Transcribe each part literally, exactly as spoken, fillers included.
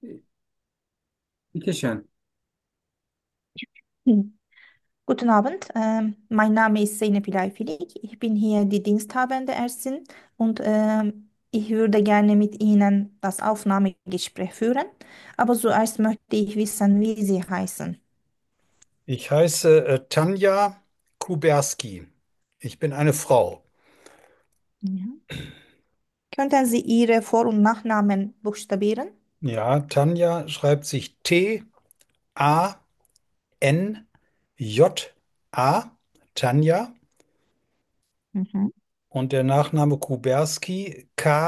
Bitteschön. Hm. Guten Abend, ähm, mein Name ist Zeynep Filik. Ich bin hier die Diensthabende Ärztin und ähm, ich würde gerne mit Ihnen das Aufnahmegespräch führen. Aber zuerst möchte ich wissen, wie Sie heißen. Ich heiße äh, Tanja Kuberski. Ich bin eine Frau. Ja. Könnten Sie Ihre Vor- und Nachnamen buchstabieren? Ja, Tanja schreibt sich T A N J A, Tanja. Mhm. Und der Nachname Kuberski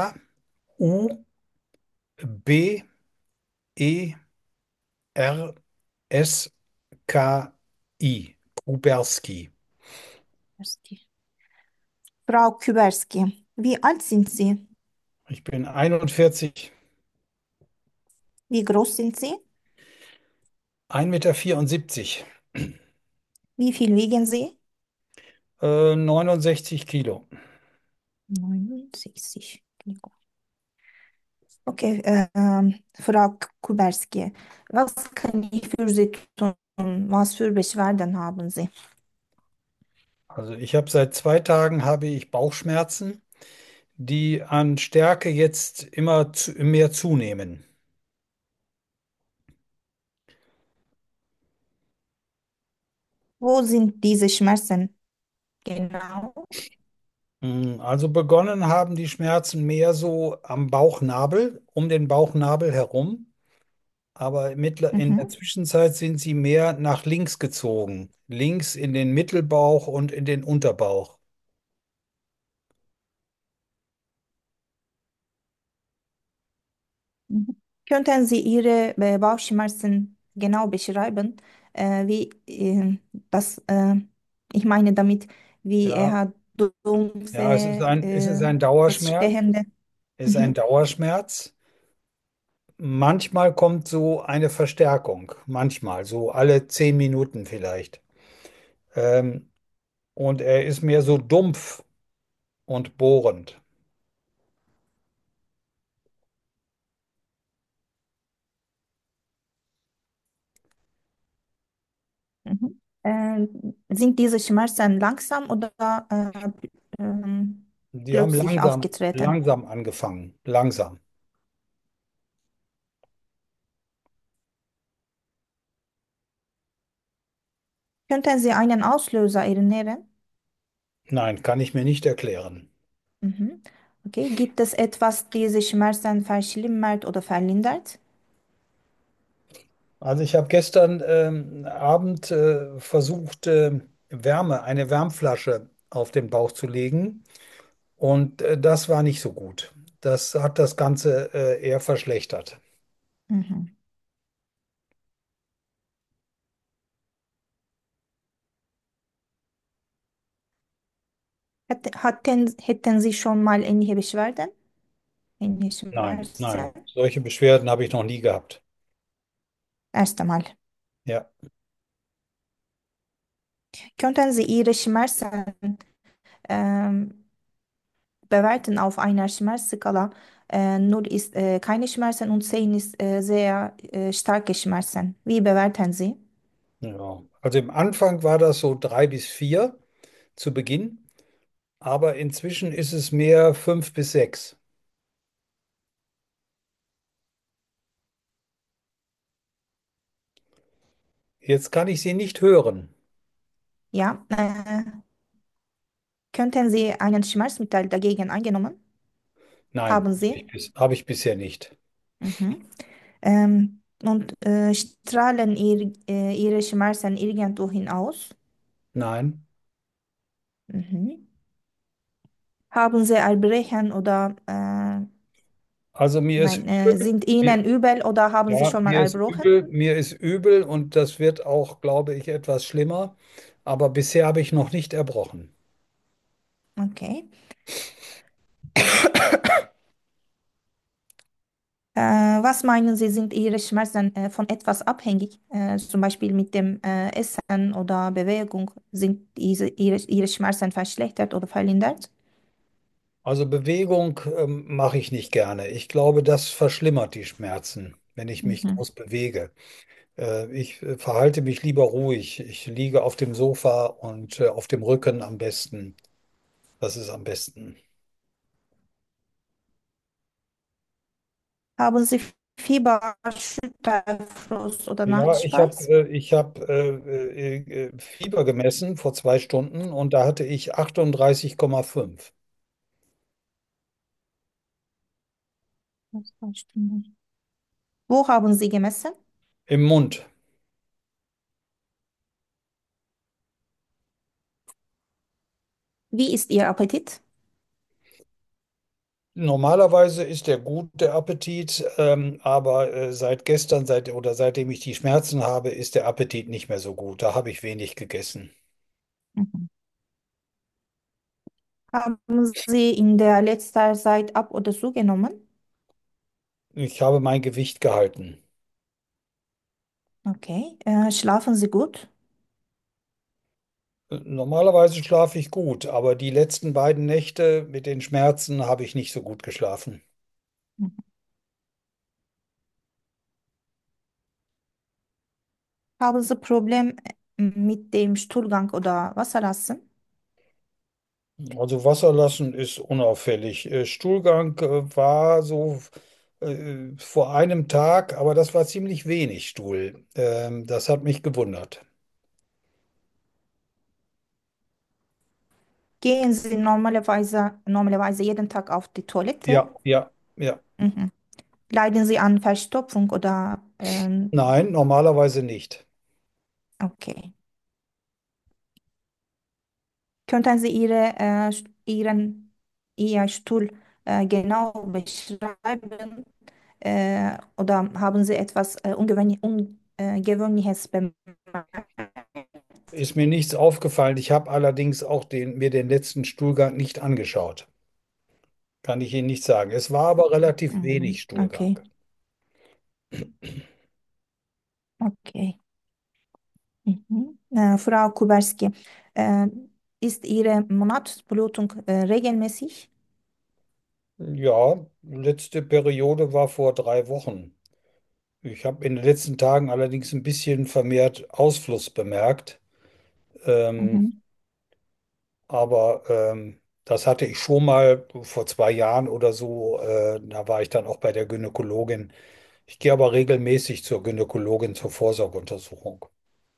K U B E R S K I. Kuberski. Küberski. Frau Küberski, wie alt sind Sie? Ich bin einundvierzig, Wie groß sind Sie? ein Meter vierundsiebzig, Wie viel wiegen Sie? äh, neunundsechzig Kilo. neunundsechzig Kilo. Okay, ähm, Frau Kuberski, was kann ich für Sie tun? Was für Beschwerden haben Sie? Also ich habe seit zwei Tagen habe ich Bauchschmerzen, die an Stärke jetzt immer zu, mehr zunehmen. Wo sind diese Schmerzen genau? Mm, Also begonnen haben die Schmerzen mehr so am Bauchnabel, um den Bauchnabel herum, aber mittler- in der Mhm. Zwischenzeit sind sie mehr nach links gezogen, links in den Mittelbauch und in den Unterbauch. Mhm. Könnten Sie Ihre äh, Bauchschmerzen genau beschreiben? Äh, wie äh, das, äh, ich meine damit, wie Ja, er dumpfe, ja, es ist ein, es ist äh, ein es Dauerschmerz, stehende. es ist ein Mhm. Dauerschmerz. Manchmal kommt so eine Verstärkung, manchmal, so alle zehn Minuten vielleicht. Ähm, und er ist mehr so dumpf und bohrend. Mhm. Äh, sind diese Schmerzen langsam oder äh, ähm, Die haben plötzlich langsam, aufgetreten? langsam angefangen, langsam. Könnten Sie einen Auslöser erinnern? Nein, kann ich mir nicht erklären. Mhm. Okay. Gibt es etwas, diese Schmerzen verschlimmert oder verlindert? Also ich habe gestern ähm, Abend äh, versucht, äh, Wärme, eine Wärmflasche auf den Bauch zu legen und äh, das war nicht so gut. Das hat das Ganze äh, eher verschlechtert. Mhm. Hätte- Hatten, hätten Sie schon mal ähnliche Beschwerden? Ähnliche Nein, Schmerzen? nein, solche Beschwerden habe ich noch nie gehabt. Erst einmal. Ja. Könnten Sie Ihre Schmerzen ähm, bewerten auf einer Schmerzskala? Äh, null ist äh, keine Schmerzen und zehn ist äh, sehr äh, starke Schmerzen. Wie bewerten Sie? Ja, also im Anfang war das so drei bis vier zu Beginn, aber inzwischen ist es mehr fünf bis sechs. Jetzt kann ich sie nicht hören. Ja, äh, könnten Sie einen Schmerzmittel dagegen eingenommen? Nein, Haben habe Sie? ich, bis, habe ich bisher nicht. Mhm. Ähm, und äh, strahlen ihr, äh, Ihre Schmerzen irgendwohin aus? Nein. Mhm. Haben Sie Erbrechen oder äh, Also mir ist nein, äh, übel, sind mir, Ihnen übel oder haben Sie ja, schon mal mir ist erbrochen? übel, mir ist übel und das wird auch, glaube ich, etwas schlimmer. Aber bisher habe ich noch nicht erbrochen. Okay. Äh, was meinen Sie, sind Ihre Schmerzen äh, von etwas abhängig? Äh, zum Beispiel mit dem äh, Essen oder Bewegung? Sind diese, Ihre, Ihre Schmerzen verschlechtert oder verlindert? Also Bewegung ähm, mache ich nicht gerne. Ich glaube, das verschlimmert die Schmerzen. wenn ich mich Mhm. groß bewege. Äh, ich äh, verhalte mich lieber ruhig. Ich liege auf dem Sofa und äh, auf dem Rücken am besten. Das ist am besten. Haben Sie Fieber, Schüttelfrost oder Ja, ich habe Nachtschweiß? äh, ich hab, äh, äh, äh, Fieber gemessen vor zwei Stunden und da hatte ich achtunddreißig Komma fünf Das war Stimme. Wo haben Sie gemessen? im Mund. Wie ist Ihr Appetit? Normalerweise ist der gut, der Appetit, ähm, aber äh, seit gestern, seit oder seitdem ich die Schmerzen habe, ist der Appetit nicht mehr so gut. Da habe ich wenig gegessen. Mhm. Haben Sie in der letzten Zeit ab oder zugenommen? Ich habe mein Gewicht gehalten. Okay. Äh, schlafen Sie gut? Normalerweise schlafe ich gut, aber die letzten beiden Nächte mit den Schmerzen habe ich nicht so gut geschlafen. Mhm. Haben Sie Problem äh, mit dem Stuhlgang oder Wasserlassen? Also Wasser lassen ist unauffällig. Äh, Stuhlgang äh, war so äh, vor einem Tag, aber das war ziemlich wenig Stuhl. Ähm, das hat mich gewundert. Gehen Sie normalerweise, normalerweise jeden Tag auf die Toilette? Ja, ja, ja. Mhm. Leiden Sie an Verstopfung oder ähm, Nein, normalerweise nicht. okay. Könnten Sie Ihre, äh, St- Ihren, Ihr Stuhl äh, genau beschreiben? Äh, oder haben Sie etwas äh, Ungewöhnlich, Ungewöhnliches bemerkt? Ist mir nichts aufgefallen. Ich habe allerdings auch den, mir den letzten Stuhlgang nicht angeschaut. Kann ich Ihnen nicht sagen. Es war aber relativ wenig Mhm. Stuhlgang. Okay, okay. Mhm. Äh, Frau Kuberski, äh, ist Ihre Monatsblutung äh, regelmäßig? Ja, letzte Periode war vor drei Wochen. Ich habe in den letzten Tagen allerdings ein bisschen vermehrt Ausfluss bemerkt. Ähm, Mhm. aber ähm, das hatte ich schon mal vor zwei Jahren oder so. Äh, da war ich dann auch bei der Gynäkologin. Ich gehe aber regelmäßig zur Gynäkologin zur Vorsorgeuntersuchung.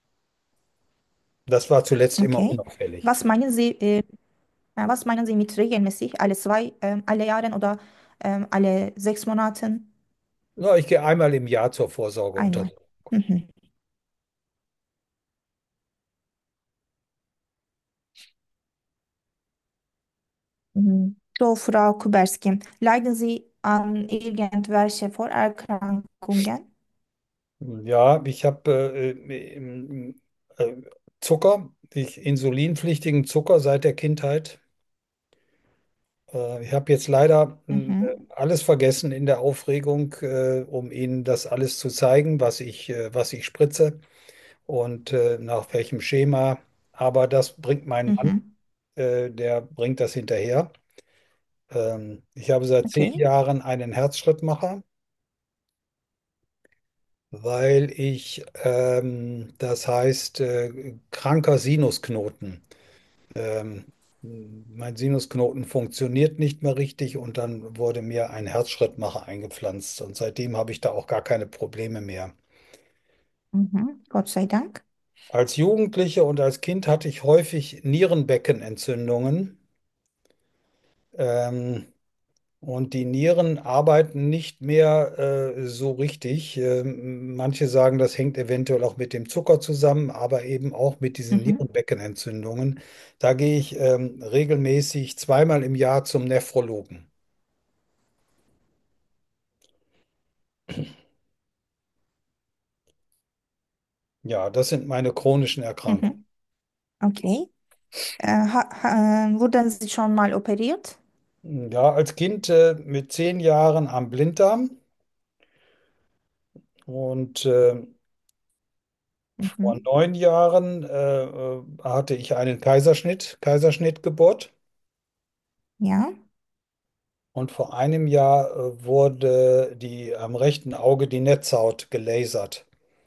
Das war zuletzt immer Okay. unauffällig. Was meinen Sie, äh, äh, was meinen Sie mit regelmäßig? Alle zwei, ähm, alle Jahren oder ähm, alle sechs Monaten? Na, ich gehe einmal im Jahr zur Einmal. Vorsorgeuntersuchung. Mhm. Mhm. So, Frau Kuberski, leiden Sie an irgendwelche Vorerkrankungen? Ja, ich habe äh, ähm, äh, Zucker, ich, insulinpflichtigen Zucker seit der Kindheit. Äh, ich habe jetzt leider mh, Mhm. alles vergessen in der Aufregung, äh, um Ihnen das alles zu zeigen, was ich, äh, was ich spritze und äh, nach welchem Schema. Aber das bringt mein Mann, Mhm. äh, der bringt das hinterher. Ähm, ich habe seit zehn Okay. Jahren einen Herzschrittmacher, weil ich, ähm, das heißt, äh, kranker Sinusknoten. Ähm, Mein Sinusknoten funktioniert nicht mehr richtig und dann wurde mir ein Herzschrittmacher eingepflanzt und seitdem habe ich da auch gar keine Probleme mehr. Mhm. Gott sei Dank. Als Jugendliche und als Kind hatte ich häufig Nierenbeckenentzündungen. Ähm, Und die Nieren arbeiten nicht mehr äh, so richtig. Ähm, manche sagen, das hängt eventuell auch mit dem Zucker zusammen, aber eben auch mit diesen Mhm. Nierenbeckenentzündungen. Da gehe ich ähm, regelmäßig zweimal im Jahr zum Nephrologen. Ja, das sind meine chronischen Erkrankungen. Mhm. Okay. Äh, ha, ha, äh, wurden Sie schon mal operiert? Ja, als Kind äh, mit zehn Jahren am Blinddarm und äh, vor Mhm. neun Jahren äh, äh, hatte ich einen Kaiserschnitt, Kaiserschnittgeburt. Ja. und vor einem Jahr äh, wurde die am rechten Auge die Netzhaut gelasert.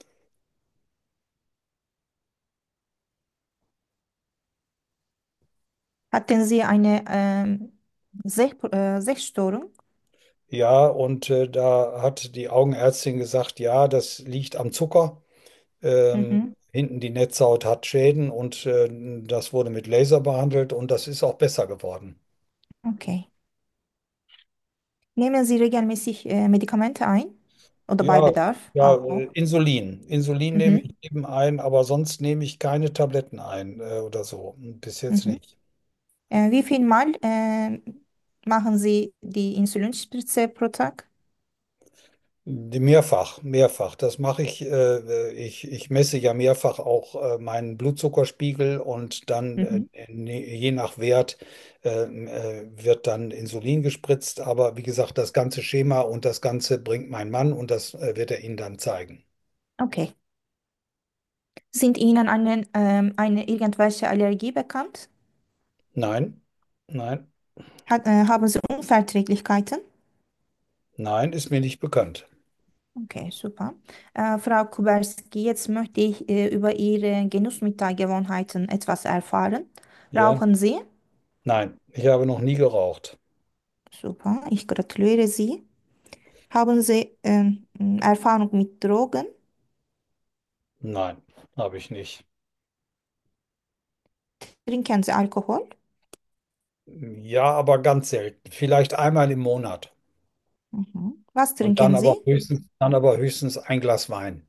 Hatten Sie eine ähm, Seh äh, Sehstörung? Ja, und äh, da hat die Augenärztin gesagt, ja, das liegt am Zucker. Ähm, Mhm. hinten die Netzhaut hat Schäden und äh, das wurde mit Laser behandelt und das ist auch besser geworden. Okay. Nehmen Sie regelmäßig äh, Medikamente ein? Oder bei Ja, Bedarf ja, äh, auch? Insulin. Insulin nehme Mhm. ich eben ein, aber sonst nehme ich keine Tabletten ein äh, oder so. Bis jetzt Mhm. nicht. Äh, wie viel Mal äh, machen Sie die Insulinspritze pro Tag? Die Mehrfach, mehrfach. Das mache ich. Äh, ich, ich messe ja mehrfach auch äh, meinen Blutzuckerspiegel und dann äh, Mhm. ne- je nach Wert äh, äh, wird dann Insulin gespritzt. Aber wie gesagt, das ganze Schema und das Ganze bringt mein Mann und das äh, wird er Ihnen dann zeigen. Okay. Sind Ihnen eine, ähm, eine irgendwelche Allergie bekannt? Nein, nein, Hat, äh, haben Sie Unverträglichkeiten? nein, ist mir nicht bekannt. Okay, super. Äh, Frau Kuberski, jetzt möchte ich äh, über Ihre Genussmittelgewohnheiten etwas erfahren. Ja, Rauchen Sie? nein, ich habe noch nie geraucht. Super, ich gratuliere Sie. Haben Sie ähm, Erfahrung mit Drogen? Nein, habe ich nicht. Trinken Sie Alkohol? Ja, aber ganz selten. Vielleicht einmal im Monat. Mhm. Was Und dann trinken aber Sie? höchstens, dann aber höchstens ein Glas Wein.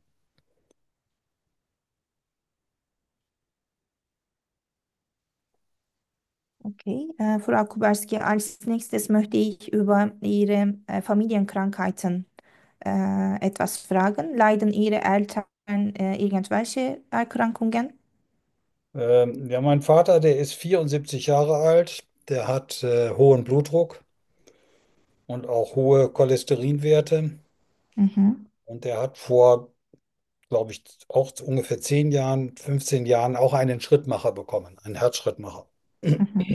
Okay, äh, Frau Kuberski, als nächstes möchte ich über Ihre äh, Familienkrankheiten äh, etwas fragen. Leiden Ihre Eltern äh, irgendwelche Erkrankungen? Ähm, ja, mein Vater, der ist vierundsiebzig Jahre alt, der hat äh, hohen Blutdruck und auch hohe Cholesterinwerte. Mhm. Und der hat vor, glaube ich, auch ungefähr zehn Jahren, fünfzehn Jahren auch einen Schrittmacher bekommen, einen Herzschrittmacher. Mhm.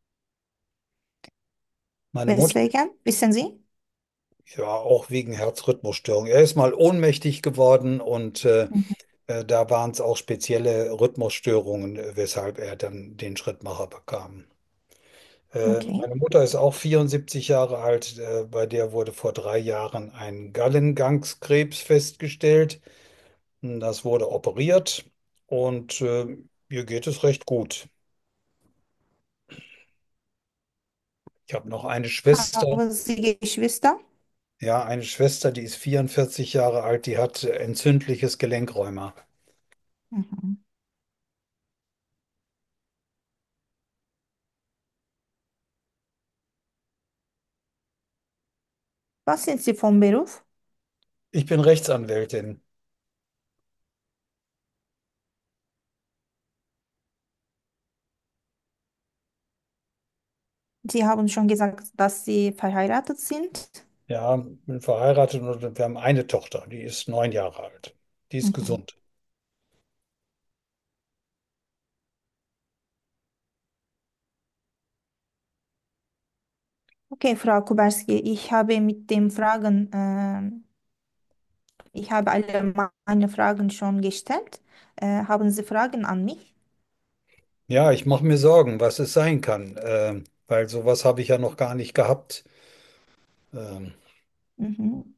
Meine Mutter, Weswegen? Wissen Sie? ja, auch wegen Herzrhythmusstörung. Er ist mal ohnmächtig geworden und äh, Mhm. äh, da waren es auch spezielle Rhythmusstörungen, äh, weshalb er dann den Schrittmacher bekam. Äh, Okay, meine Mutter ist auch vierundsiebzig Jahre alt. Äh, bei der wurde vor drei Jahren ein Gallengangskrebs festgestellt. Das wurde operiert und äh, ihr geht es recht gut. Ich habe noch eine Schwester, haben Sie Geschwister? ja, eine Schwester, die ist vierundvierzig Jahre alt, die hat äh, entzündliches Gelenkrheuma. Mhm. Was sind Sie vom Beruf? Ich bin Rechtsanwältin. Sie haben schon gesagt, dass Sie verheiratet sind. Ja, bin verheiratet und wir haben eine Tochter, die ist neun Jahre alt. Die ist Mhm. gesund. Okay, Frau Kuberski, ich habe mit den Fragen, ähm, ich habe alle meine Fragen schon gestellt. Äh, haben Sie Fragen an mich? Ja, ich mache mir Sorgen, was es sein kann, ähm, weil sowas habe ich ja noch gar nicht gehabt. Ähm, Mhm.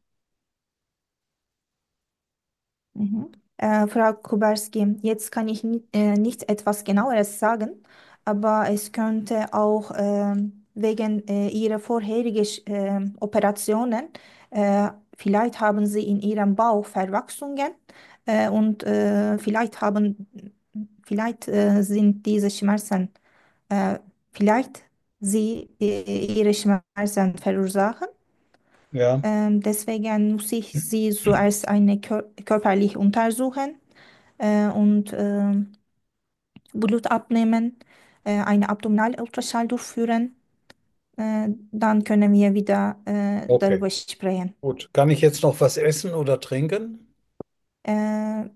Mhm. Äh, Frau Kuberski, jetzt kann ich ni äh, nicht etwas genaueres sagen, aber es könnte auch ähm, wegen äh, Ihrer vorherigen äh, Operationen, äh, vielleicht haben Sie in Ihrem Bauch Verwachsungen äh, und äh, vielleicht haben, vielleicht äh, sind diese Schmerzen, äh, vielleicht Sie äh, Ihre Schmerzen verursachen. ja, Ähm, deswegen muss ich Sie zuerst eine kör körperlich untersuchen äh, und ähm, Blut abnehmen, äh, eine Abdominalultraschall durchführen. Äh, dann können wir wieder äh, okay, darüber sprechen. gut. Kann ich jetzt noch was essen oder trinken? Äh,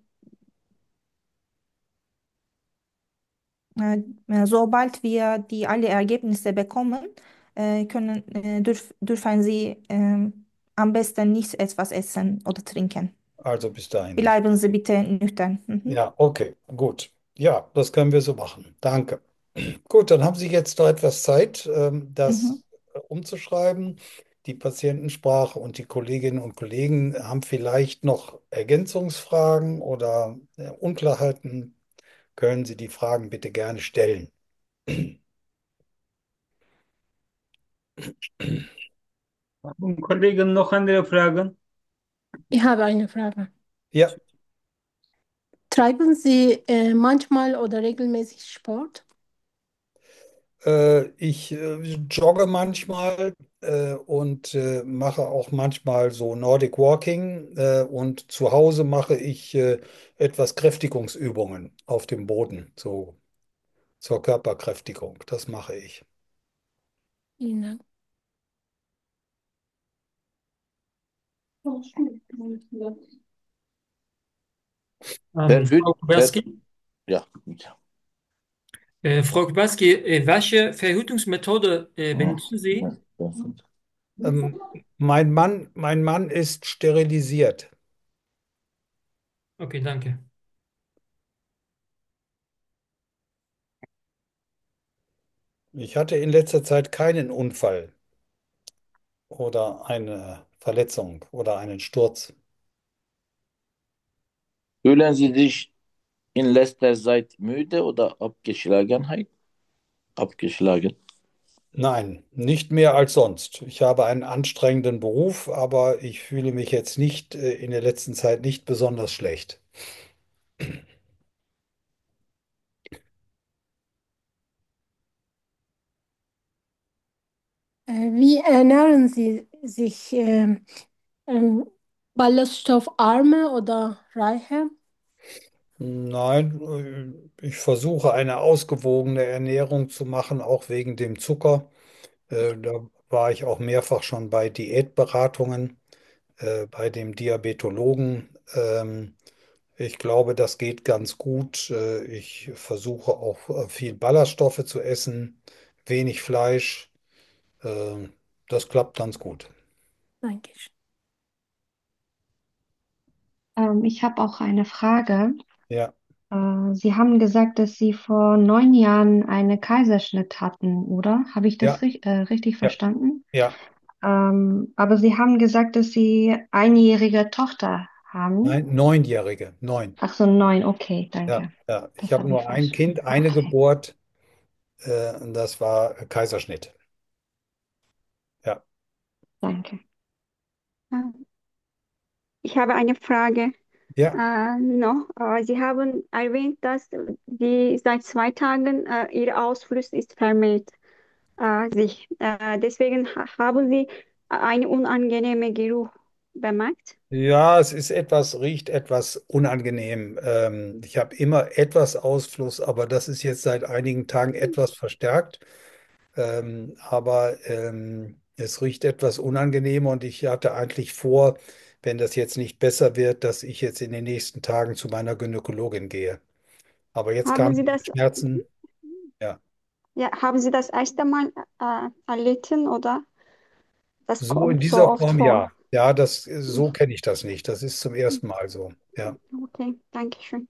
äh, Sobald wir die alle Ergebnisse bekommen, äh, können, äh, dürf, dürfen Sie ähm, am besten nicht etwas essen oder trinken. Also bis dahin nicht. Bleiben Sie bitte nüchtern. Mhm. Ja, okay, gut. Ja, das können wir so machen. Danke. Gut, dann haben Sie jetzt noch etwas Zeit, ähm, Mhm. das äh, umzuschreiben. Die Patientensprache und die Kolleginnen und Kollegen haben vielleicht noch Ergänzungsfragen oder äh, Unklarheiten. Können Sie die Fragen bitte gerne stellen. Und Kollegen, noch andere Fragen? Ich habe eine Frage. Ja, Treiben Sie äh, manchmal oder regelmäßig Sport? äh, ich äh, jogge manchmal äh, und äh, mache auch manchmal so Nordic Walking äh, und zu Hause mache ich äh, etwas Kräftigungsübungen auf dem Boden, so zur Körperkräftigung. Das mache ich. Vielen Dank. Ähm, Verhüt, Frau ver, Kuberski, ja. äh, Frau Kuberski, äh, welche Verhütungsmethode äh, Ja. benutzen Sie? Ähm, mein Mann, mein Mann ist sterilisiert. Okay, danke. Ich hatte in letzter Zeit keinen Unfall oder eine Verletzung oder einen Sturz. Fühlen Sie sich in letzter Zeit müde oder Abgeschlagenheit? Abgeschlagen. Nein, nicht mehr als sonst. Ich habe einen anstrengenden Beruf, aber ich fühle mich jetzt nicht äh, in der letzten Zeit nicht besonders schlecht. Äh, wie ernähren Sie sich? ähm, ähm, ballaststoffarme oder reiche? Nein, äh, ich versuche eine ausgewogene Ernährung zu machen, auch wegen dem Zucker. Äh, Da war ich auch mehrfach schon bei Diätberatungen, äh, bei dem Diabetologen. Ähm, Ich glaube, das geht ganz gut. Äh, Ich versuche auch äh, viel Ballaststoffe zu essen, wenig Fleisch. Äh, Das klappt ganz gut. Dankeschön. Ähm, ich habe auch eine Frage. Ja, Äh, Sie haben gesagt, dass Sie vor neun Jahren einen Kaiserschnitt hatten, oder? Habe ich das ja, ri äh, richtig ja, verstanden? ja. Ähm, aber Sie haben gesagt, dass Sie einjährige Tochter haben. Nein, Neunjährige, neun. Ach so, neun, okay, Ja, danke. ja. Ich Das habe habe ich nur ein falsch. Kind, eine Okay. Geburt. Äh, und das war Kaiserschnitt. Ja, Danke. Ähm, Ich habe eine Frage ja, äh, noch. Äh, Sie haben erwähnt, dass die seit zwei Tagen äh, Ihr Ausfluss ist vermehrt äh, sich. Äh, deswegen ha haben Sie einen unangenehmen Geruch bemerkt. ja. Es ist etwas, riecht etwas unangenehm. Ähm, ich habe immer etwas Ausfluss, aber das ist jetzt seit einigen Tagen etwas verstärkt. Ähm, aber ähm, es riecht etwas unangenehm und ich hatte eigentlich vor, wenn das jetzt nicht besser wird, dass ich jetzt in den nächsten Tagen zu meiner Gynäkologin gehe. Aber jetzt Haben kamen Sie die das, Schmerzen. Ja, ja, haben Sie das erste Mal äh, erlitten oder das so in kommt so dieser oft Form vor? ja. Ja, das, so kenne ich das nicht. Das ist zum ersten Mal so. Ja, Okay, danke schön.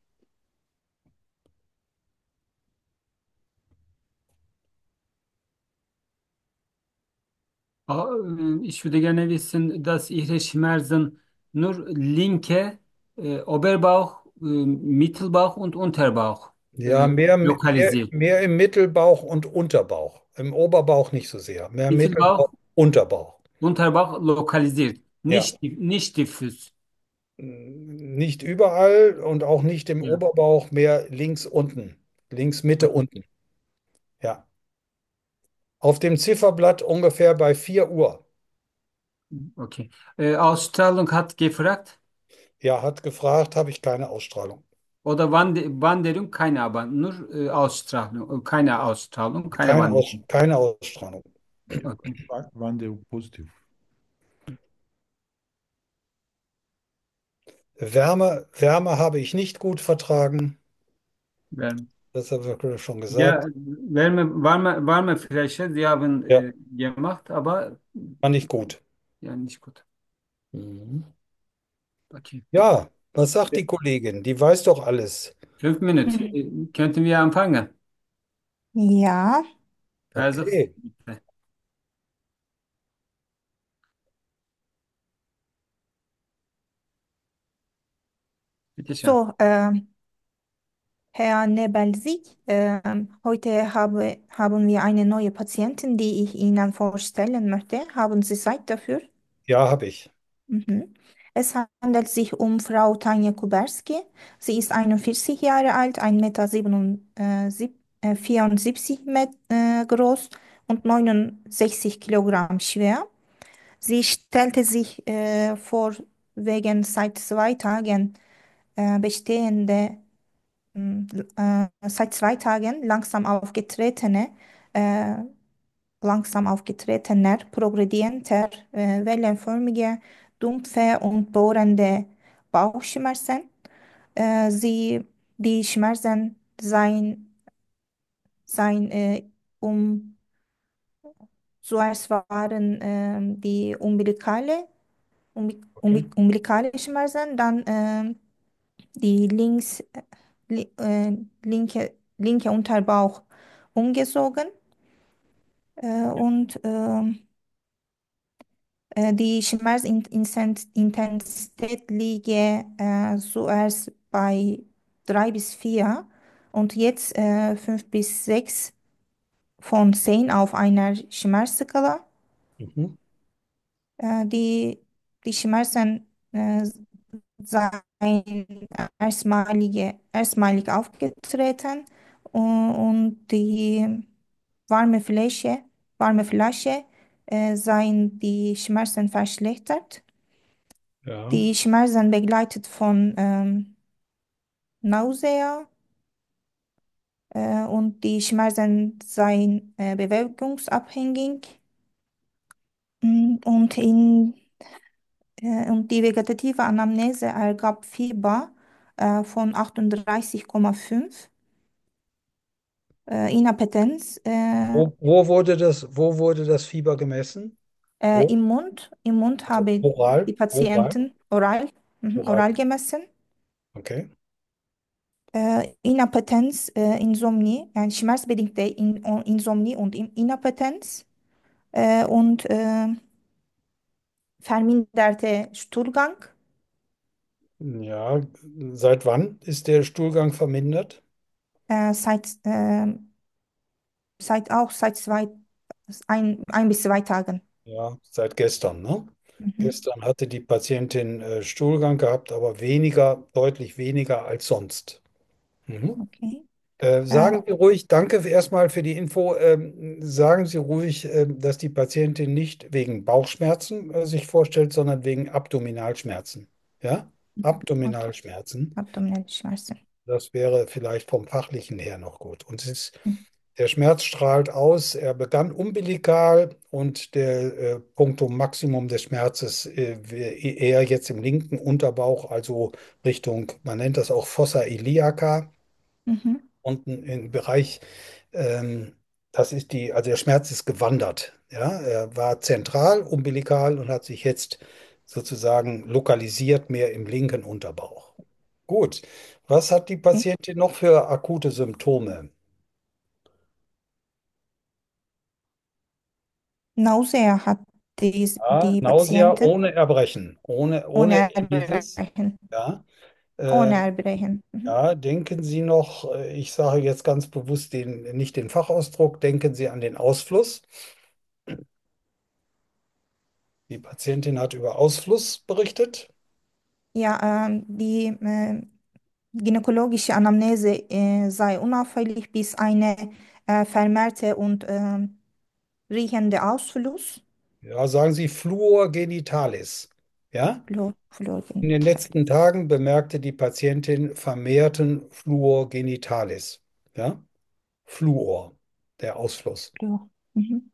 Ah, äh, Ich würde gerne wissen, dass Ihre Schmerzen nur linke äh, Oberbauch, äh, Mittelbauch und Unterbauch ja, äh, mehr, mehr, lokalisiert. mehr im Mittelbauch und Unterbauch. Im Oberbauch nicht so sehr. Mehr Mittelbauch, Mittelbauch, Unterbauch. Unterbauch lokalisiert, Ja. nicht, nicht diffus. Nicht überall und auch nicht im Ja. Oberbauch, mehr links unten. Links Mitte Okay. unten. Ja. Auf dem Zifferblatt ungefähr bei vier Uhr. Okay. Äh, Ausstrahlung hat gefragt Ja, hat gefragt, habe ich keine Ausstrahlung. oder Wand Wanderung, keine, aber nur äh, Ausstrahlung, äh, keine Ausstrahlung, keine Keine Aus, Wanderung. keine Ausstrahlung. Okay. Wa- Waren die positiv? Wärme, Wärme habe ich nicht gut vertragen. Wärme. Das habe ich schon Ja, gesagt. Wärme, warme, warme Fläche, Sie haben Ja, äh, gemacht, aber fand ich gut. ja, nicht gut. Mhm. Okay. Ja, was sagt die Kollegin? Die weiß doch alles. Fünf Minuten. Mhm. Äh, Könnten wir anfangen? Ja, Versuch Okay. bitte. Bitte schön. so, ähm, Herr Nebelsi, ähm, heute habe, haben wir eine neue Patientin, die ich Ihnen vorstellen möchte. Haben Sie Zeit dafür? Ja, habe ich. Mhm. Es handelt sich um Frau Tanja Kuberski. Sie ist einundvierzig Jahre alt, ein Meter vierundsiebzig Met, äh, groß und neunundsechzig Kilogramm schwer. Sie stellte sich äh, vor, wegen seit zwei Tagen äh, bestehende, mh, äh, seit zwei Tagen langsam aufgetretene äh, langsam aufgetretener, progredienter, äh, wellenförmige, dumpfe und bohrende Bauchschmerzen. Äh, sie, die Schmerzen seien, seien äh, um, zuerst waren ähm, die umbilikale, umbi, Okay. umbi, umbilikale Schmerzen, dann ähm, die links, äh, li, äh, linke, linke Unterbauch umgezogen äh, und ähm, Äh, Die Schmerzintensität liege äh, zuerst bei drei bis vier und jetzt äh, fünf bis sechs von zehn auf einer Schmerzskala. Mhm. Äh, die, die Schmerzen äh, seien erstmalige, erstmalig aufgetreten und, und die warme Fläche, warme Flasche äh, seien die Schmerzen verschlechtert. Ja. Die Schmerzen begleitet von ähm, Nausea äh, und die Schmerzen seien äh, bewegungsabhängig. Mm, Und, in, äh, und die vegetative Anamnese ergab Fieber äh, von achtunddreißig Komma fünf, äh, Inappetenz äh, Wo, wo wurde das, wo wurde das Fieber gemessen? äh, Wo? im Mund. Im Mund Also habe oral? die Oral? Patienten oral, mhm, Oral. oral gemessen. Okay. Äh, Inappetenz, äh, Insomnie, ein schmerzbedingte In Insomnie und In Inappetenz. Äh, und äh, verminderte Stuhlgang Ja, seit wann ist der Stuhlgang vermindert? äh, seit, äh, seit auch seit zwei, ein, ein bis zwei Tagen. Ja, seit gestern, ne? Mhm. Gestern hatte die Patientin äh, Stuhlgang gehabt, aber weniger, deutlich weniger als sonst. Mhm. Okay. Äh, Äh, sagen Sie ruhig, danke erstmal für die Info. Ähm, sagen Sie ruhig, ähm, dass die Patientin nicht wegen Bauchschmerzen äh, sich vorstellt, sondern wegen Abdominalschmerzen. Ja? okay. Abdominalschmerzen. Abdominelle Schmerzen. Das wäre vielleicht vom Fachlichen her noch gut. Und es ist, Mhm. der Schmerz strahlt aus. Er begann umbilikal und der äh, Punktum Maximum des Schmerzes äh, wär eher jetzt im linken Unterbauch, also Richtung, man nennt das auch Fossa iliaca, Mhm. unten im Bereich, ähm, das ist die, also der Schmerz ist gewandert. Ja, er war zentral, umbilikal und hat sich jetzt sozusagen lokalisiert mehr im linken Unterbauch. Gut. Was hat die Okay. Patientin noch für akute Symptome? Nausea hat die, Ja, die Nausea Patientin ohne Erbrechen, ohne, ohne ohne ähnliches. Erbrechen. Ja, äh, Ohne Erbrechen. Mhm. ja, denken Sie noch, äh, ich sage jetzt ganz bewusst den, nicht den Fachausdruck, denken Sie an den Ausfluss. Die Patientin hat über Ausfluss berichtet. Ja, ähm, die äh, gynäkologische Anamnese äh, sei unauffällig bis eine äh, vermehrte und ähm, riechende Ausfluss. Ja, sagen Sie Fluor genitalis. Ja, Fluor, in den Fluorgenital. letzten Tagen bemerkte die Patientin vermehrten Fluor genitalis. Ja, Fluor, der Ausfluss. Fluor. Mhm.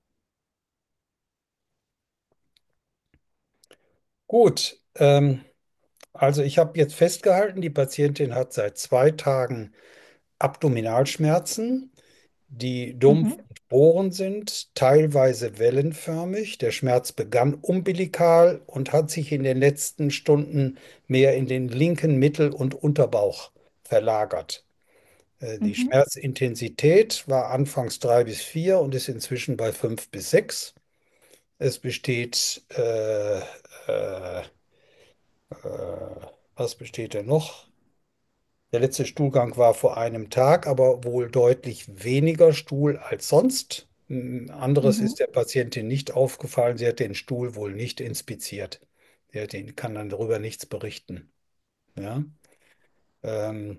Gut, ähm, also ich habe jetzt festgehalten, die Patientin hat seit zwei Tagen Abdominalschmerzen, die dumpf Mhm. und bohrend sind, teilweise wellenförmig. Der Schmerz begann umbilikal und hat sich in den letzten Stunden mehr in den linken Mittel- und Unterbauch verlagert. Äh, Die Mhm. Schmerzintensität war anfangs drei bis vier und ist inzwischen bei fünf bis sechs. Es besteht, äh, äh, äh, was besteht denn noch? Der letzte Stuhlgang war vor einem Tag, aber wohl deutlich weniger Stuhl als sonst. Mm, Anderes Mhm. ist der Patientin nicht aufgefallen. Sie hat den Stuhl wohl nicht inspiziert. Sie hat den, kann dann darüber nichts berichten. Ja? Ähm,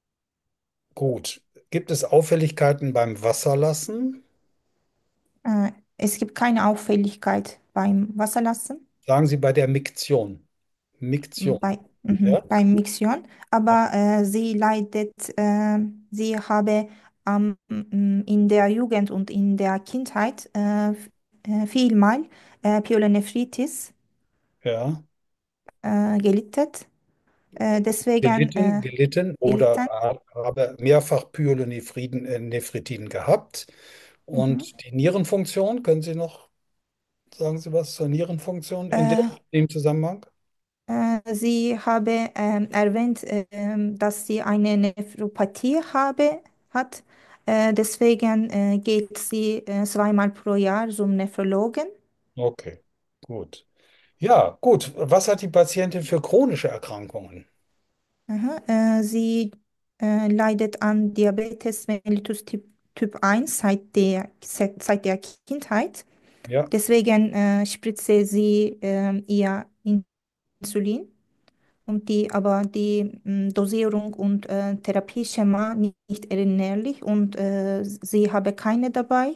gut. Gibt es Auffälligkeiten beim Wasserlassen? Äh, Es gibt keine Auffälligkeit beim Wasserlassen, Sagen Sie bei der Miktion. m, Miktion. bei, mhm, Ja? beim Mixion, aber äh, sie leidet, äh, sie habe ähm, m, in der Jugend und in der Kindheit äh, f- äh, vielmal äh, Pyelonephritis Ja. äh, gelitten. Äh, deswegen Gelitten, äh, gelitten oder gelitten. ha- habe mehrfach Pyelonephritiden äh, Nephriten gehabt. Mhm. Und die Nierenfunktion, können Sie noch, sagen Sie was zur Nierenfunktion in Äh, dem, dem Zusammenhang? äh, Sie habe ähm, erwähnt, ähm, dass sie eine Nephropathie habe, hat. Äh, deswegen äh, geht sie äh, zweimal pro Jahr zum Nephrologen. Okay, gut. Ja, gut. Was hat die Patientin für chronische Erkrankungen? Aha, äh, sie äh, leidet an Diabetes mellitus Typ, Typ eins seit der, seit, seit der Kindheit. Ja, Deswegen äh, spritze sie ähm, ihr Insulin. Und die, aber die mh, Dosierung und äh, Therapieschema nicht, nicht erinnerlich und äh, sie habe keine dabei.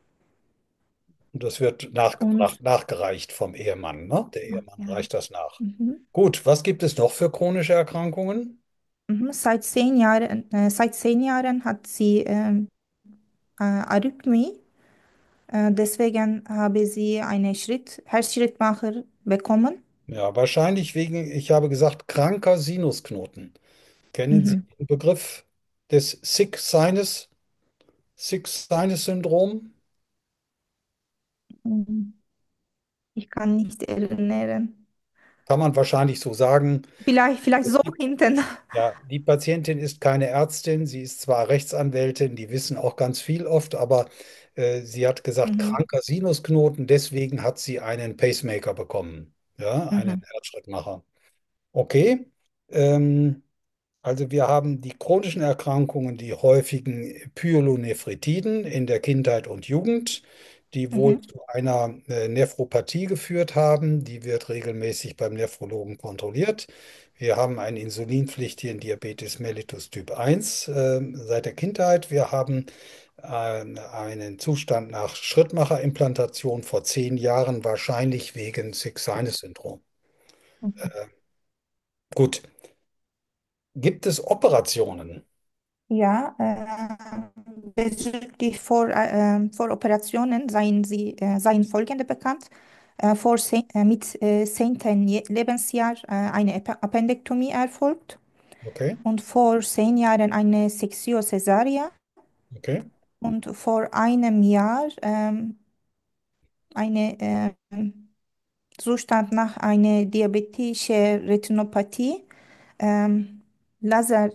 und das wird nachgebracht, Und nachgereicht vom Ehemann, ne? Der Ehemann ja, reicht das nach. mhm. Gut, was gibt es noch für chronische Erkrankungen? Mhm. Seit zehn Jahren, äh, seit zehn Jahren hat sie ähm, äh, Arrhythmie. Äh, deswegen habe sie einen Schritt, Herzschrittmacher bekommen. Ja, wahrscheinlich wegen, ich habe gesagt, kranker Sinusknoten. Kennen Sie Mhm. den Begriff des Sick Sinus, Sick Sinus Syndrom? Mhm. Ich kann nicht erinnern. Kann man wahrscheinlich so sagen. Vielleicht, vielleicht so hinten. Ja, die Patientin ist keine Ärztin, sie ist zwar Rechtsanwältin, die wissen auch ganz viel oft, aber äh, sie hat gesagt, Mhm. kranker Sinusknoten, deswegen hat sie einen Pacemaker bekommen, ja, einen Mhm. Herzschrittmacher. Okay, ähm, also wir haben die chronischen Erkrankungen, die häufigen Pyelonephritiden in der Kindheit und Jugend, die wohl Mhm. zu einer äh, Nephropathie geführt haben. Die wird regelmäßig beim Nephrologen kontrolliert. Wir haben einen insulinpflichtigen Diabetes mellitus Typ eins äh, seit der Kindheit. Wir haben äh, einen Zustand nach Schrittmacherimplantation vor zehn Jahren, wahrscheinlich wegen Sick-Sinus-Syndrom. Mhm. Gut, gibt es Operationen? Ja, äh, bezüglich vor, äh, äh, vor Operationen seien sie, äh, seien folgende bekannt. Äh, vor zehn, äh, mit äh, zehnten Je- Lebensjahr äh, eine Ap- Appendektomie erfolgt Okay, und vor zehn Jahren eine Sektio caesaria okay. und vor einem Jahr ähm, eine äh, Zustand nach einer diabetischen Retinopathie, ähm, Laser.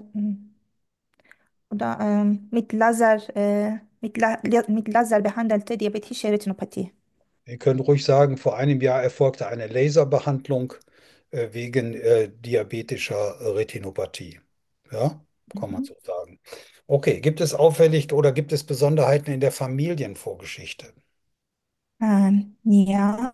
Oder ähm, mit Laser, äh, mit, La La- mit Laser behandelte diabetische Retinopathie. Wir können ruhig sagen, vor einem Jahr erfolgte eine Laserbehandlung äh, wegen äh, diabetischer Retinopathie. Ja, kann man Mhm. so sagen. Okay, gibt es auffällig oder gibt es Besonderheiten in der Familienvorgeschichte? Ähm, ja,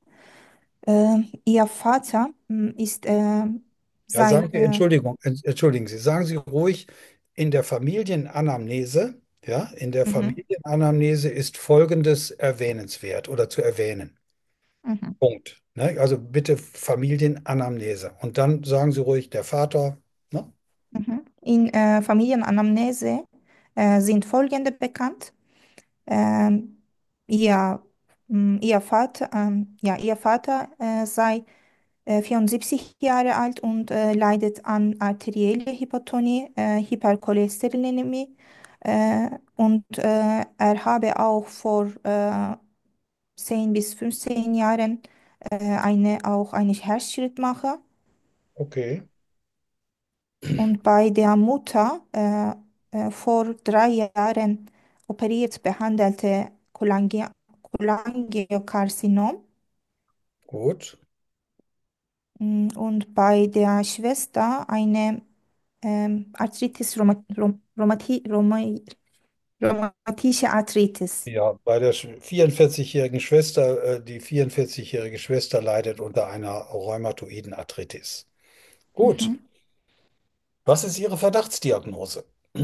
ähm, ihr Vater ähm, ist äh, Ja, sagen sei, Sie, äh, Entschuldigung, ent- entschuldigen Sie, sagen Sie ruhig, in der Familienanamnese, ja, in der mhm, Familienanamnese ist Folgendes erwähnenswert oder zu erwähnen. mhm, Punkt. Ne? Also bitte Familienanamnese. Und dann sagen Sie ruhig, der Vater, ne? mhm. In äh, Familienanamnese äh, sind folgende bekannt. Ähm, ihr, mh, ihr Vater, ähm, ja, ihr Vater äh, sei äh, vierundsiebzig Jahre alt und äh, leidet an arterielle Hypertonie, äh, Hypercholesterinämie. Äh, und äh, er habe auch vor äh, zehn bis fünfzehn Jahren äh, eine, auch eine Herzschrittmacher. Okay, Und bei der Mutter äh, äh, vor drei Jahren operiert behandelte Cholangio Cholangiokarzinom. gut. Mm, Und bei der Schwester eine ähm, Arthritis, Roma, Rom, Rhomati, Roma, rheumatische Arthritis. Ja, bei der sch- vierundvierzig-jährigen Schwester, äh, die vierundvierzig-jährige Schwester leidet unter einer rheumatoiden Arthritis. Gut. Mhm. Was ist Ihre Verdachtsdiagnose?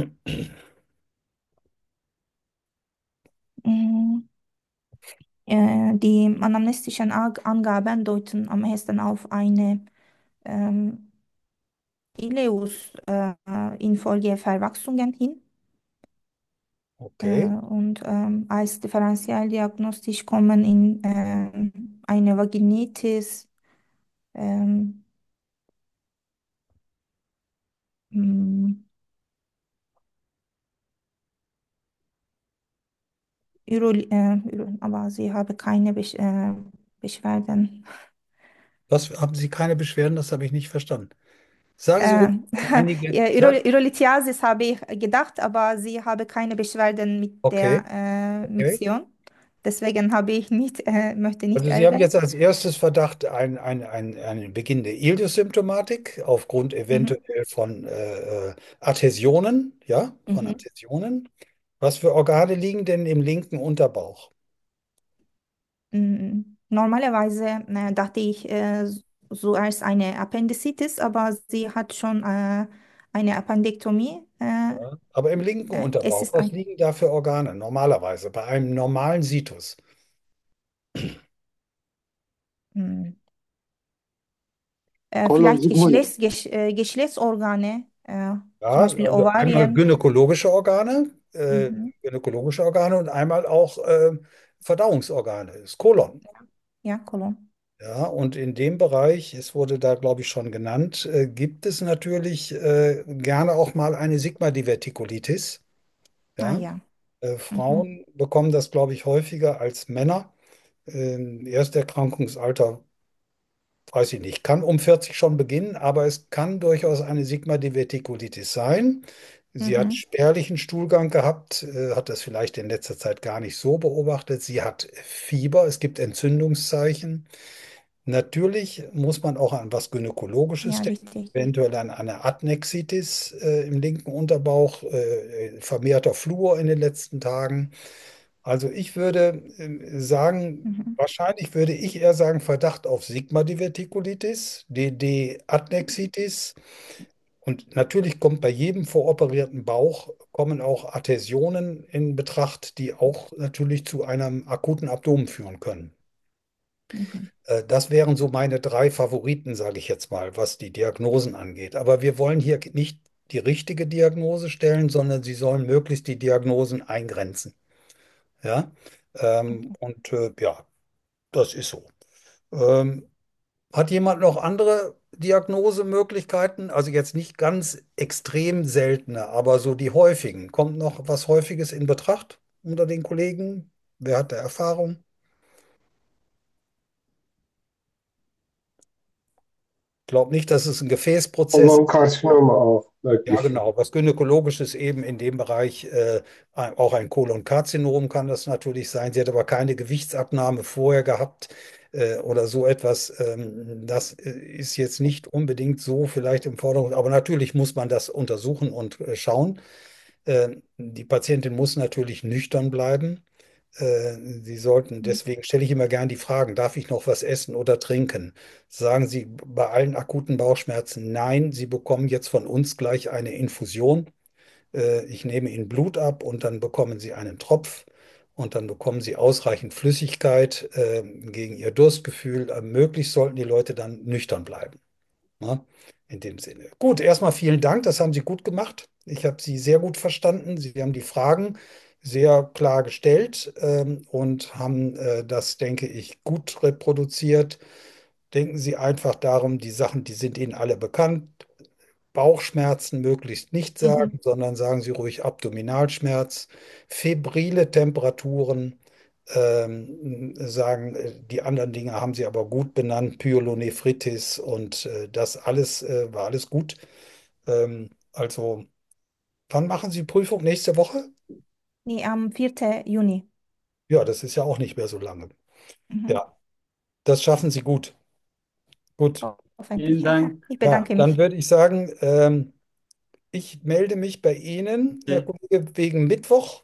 Mm, äh, Die anamnestischen Ag- Angaben deuten am ehesten auf eine ähm, Ileus äh, infolge Verwachsungen hin. Äh, Okay. und ähm, als Differentialdiagnostisch kommen in ähm, eine Vaginitis, ähm, mm, Üro, äh, Üro, aber sie habe keine Besch äh, Beschwerden. Was haben Sie keine Beschwerden? Das habe ich nicht verstanden. Sagen Sie Äh, ruhig einige. ja, Üro, Sag, Urolithiasis habe ich gedacht, aber sie habe keine Beschwerden mit der okay, äh, okay. Mission. Deswegen habe ich nicht, äh, möchte nicht Also Sie haben jetzt erwähnt. als erstes Verdacht ein, ein, ein, einen Beginn der Ileus-Symptomatik aufgrund Mhm. eventuell von äh, äh, Adhäsionen, ja, von Mhm. Adhäsionen. Was für Organe liegen denn im linken Unterbauch? Mm, Normalerweise äh, dachte ich äh, so als eine Appendizitis, aber sie hat schon äh, eine Appendektomie. Äh, Ja. Aber im linken äh, es Unterbauch, ist was ein, liegen da für Organe normalerweise bei einem normalen Situs? mm, äh, Kolon vielleicht Sigmund. Geschlechts, Gesch, äh, Geschlechtsorgane, äh, zum Ja, Beispiel also einmal Ovarien. gynäkologische Organe, äh, Mhm. gynäkologische Organe und einmal auch äh, Verdauungsorgane, das Kolon. Ja, Kolon. Ja, und in dem Bereich, es wurde da, glaube ich, schon genannt, äh, gibt es natürlich äh, gerne auch mal eine Sigma-Divertikulitis. Ah Ja, ja. äh, Mhm. Frauen bekommen das, glaube ich, häufiger als Männer. Ähm, Ersterkrankungsalter, weiß ich nicht, kann um vierzig schon beginnen, aber es kann durchaus eine Sigma-Divertikulitis sein. Sie hat Mhm. spärlichen Stuhlgang gehabt, äh, hat das vielleicht in letzter Zeit gar nicht so beobachtet. Sie hat Fieber, es gibt Entzündungszeichen. Natürlich muss man auch an was Gynäkologisches Ja, denken, richtig. eventuell an eine Adnexitis äh, im linken Unterbauch, äh, vermehrter Fluor in den letzten Tagen. Also ich würde äh, sagen, Mhm. wahrscheinlich würde ich eher sagen Verdacht auf Sigma-Divertikulitis, D D-Adnexitis. Und natürlich kommt bei jedem voroperierten Bauch kommen auch Adhäsionen in Betracht, die auch natürlich zu einem akuten Abdomen führen können. Mhm. Äh, Das wären so meine drei Favoriten, sage ich jetzt mal, was die Diagnosen angeht. Aber wir wollen hier nicht die richtige Diagnose stellen, sondern Sie sollen möglichst die Diagnosen eingrenzen. Ja, ähm, Mhm. und äh, ja, das ist so. Ähm, Hat jemand noch andere Diagnosemöglichkeiten? Also jetzt nicht ganz extrem seltene, aber so die häufigen. Kommt noch was Häufiges in Betracht unter den Kollegen? Wer hat da Erfahrung? Ich glaube nicht, dass es ein Gefäßprozess. Kolonkarzinom auch Ja, möglich. genau. Was Gynäkologisches eben in dem Bereich, äh, auch ein Kolonkarzinom kann das natürlich sein. Sie hat aber keine Gewichtsabnahme vorher gehabt, äh, oder so etwas. Ähm, das äh, ist jetzt nicht unbedingt so vielleicht im Vordergrund, aber natürlich muss man das untersuchen und äh, schauen. Äh, die Patientin muss natürlich nüchtern bleiben. Äh, Sie sollten, deswegen stelle ich immer gern die Fragen, darf ich noch was essen oder trinken? Sagen Sie bei allen akuten Bauchschmerzen, nein, Sie bekommen jetzt von uns gleich eine Infusion. Äh, Ich nehme Ihnen Blut ab und dann bekommen Sie einen Tropf und dann bekommen Sie ausreichend Flüssigkeit äh, gegen Ihr Durstgefühl. Äh, Möglichst sollten die Leute dann nüchtern bleiben. Ne? In dem Sinne. Gut, erstmal vielen Dank, das haben Sie gut gemacht. Ich habe Sie sehr gut verstanden. Sie haben die Fragen sehr klar gestellt ähm, und haben äh, das, denke ich, gut reproduziert. denken Sie einfach darum, die Sachen, die sind Ihnen alle bekannt. Bauchschmerzen möglichst nicht Mhm. sagen, sondern sagen Sie ruhig Abdominalschmerz, febrile Temperaturen, ähm, sagen, äh, die anderen Dinge haben Sie aber gut benannt, Pyelonephritis und äh, das alles äh, war alles gut. Ähm, also, wann machen Sie Prüfung? Nächste Woche? Nee, am vierten Juni. Ja, das ist ja auch nicht mehr so lange. Mhm. Ja, das schaffen Sie gut. Gut. Vielen Hoffentlich. Dank. Ich Ja, bedanke dann mich. würde ich sagen, ähm, ich melde mich bei Ihnen, Herr Okay. Kollege, wegen Mittwoch.